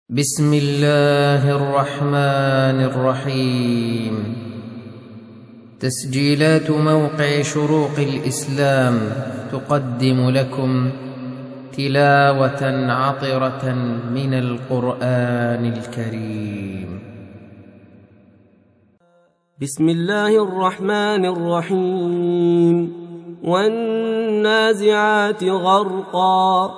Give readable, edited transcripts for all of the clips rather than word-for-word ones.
بسم الله الرحمن الرحيم. تسجيلات موقع شروق الإسلام تقدم لكم تلاوة عطرة من القرآن الكريم. بسم الله الرحمن الرحيم. والنازعات غرقا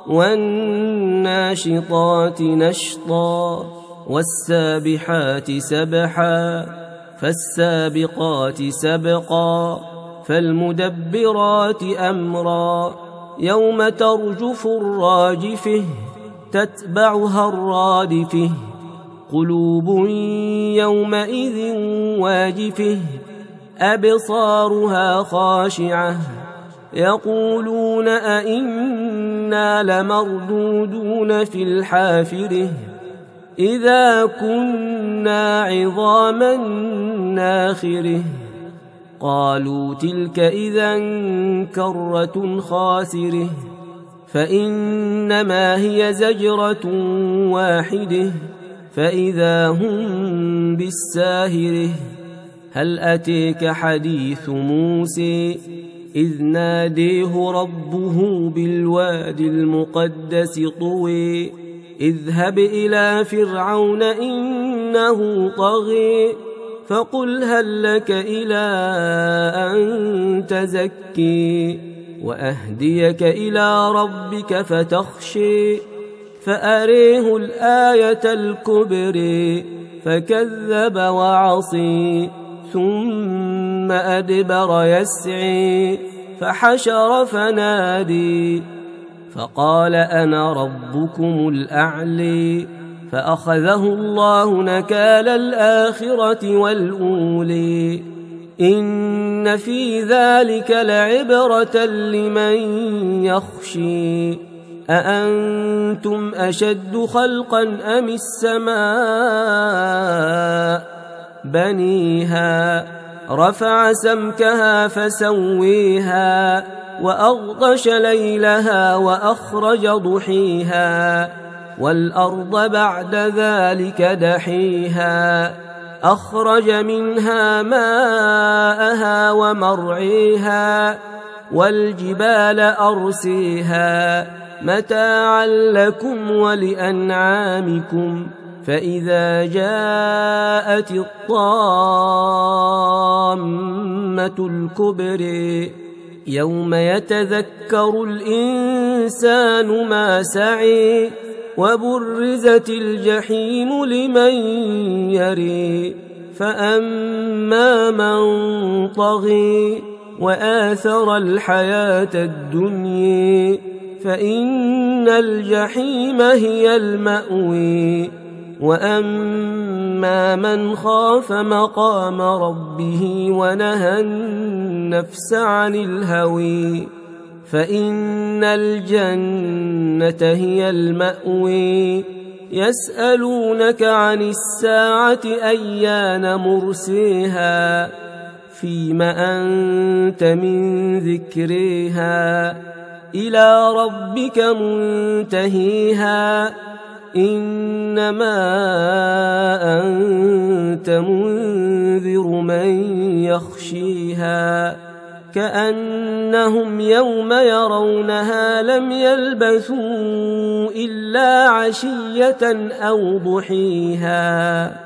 والناشطات نشطا والسابحات سبحا فالسابقات سبقا فالمدبرات أمرا يوم ترجف الراجفة تتبعها الرادفة قلوب يومئذ واجفة أبصارها خاشعة يقولون أئنا لمردودون في الحافرة إذا كنا عظاما ناخرة قالوا تلك إذا كرة خاسرة فإنما هي زجرة واحدة فإذا هم بالساهرة هل أتيك حديث موسى إذ ناديه ربه بالوادي المقدس طوى اذهب إلى فرعون إنه طغى فقل هل لك إلى أن تزكي وأهديك إلى ربك فتخشي فأريه الآية الكبرى فكذب وعصي ثم أدبر يسعي فحشر فنادي فقال أنا ربكم الأعلي فأخذه الله نكال الآخرة والأولي إن في ذلك لعبرة لمن يخشي أأنتم أشد خلقا أم السماء بنيها رفع سمكها فسويها وأغطش ليلها وأخرج ضحيها والأرض بعد ذلك دحيها أخرج منها ماءها ومرعيها والجبال أرسيها متاعا لكم ولأنعامكم فإذا جاءت الطامة الكبرى يوم يتذكر الإنسان ما سعي وبرزت الجحيم لمن يري فأما من طغي وآثر الحياة الدنيا فإن الجحيم هي المأوي وأما من خاف مقام ربه ونهى النفس عن الهوى فإن الجنة هي المأوي يسألونك عن الساعة أيان مرسيها فيم أنت من ذكرها إلى ربك منتهيها إنما أنت منذر من يخشيها كأنهم يوم يرونها لم يلبثوا إلا عشية أو ضحيها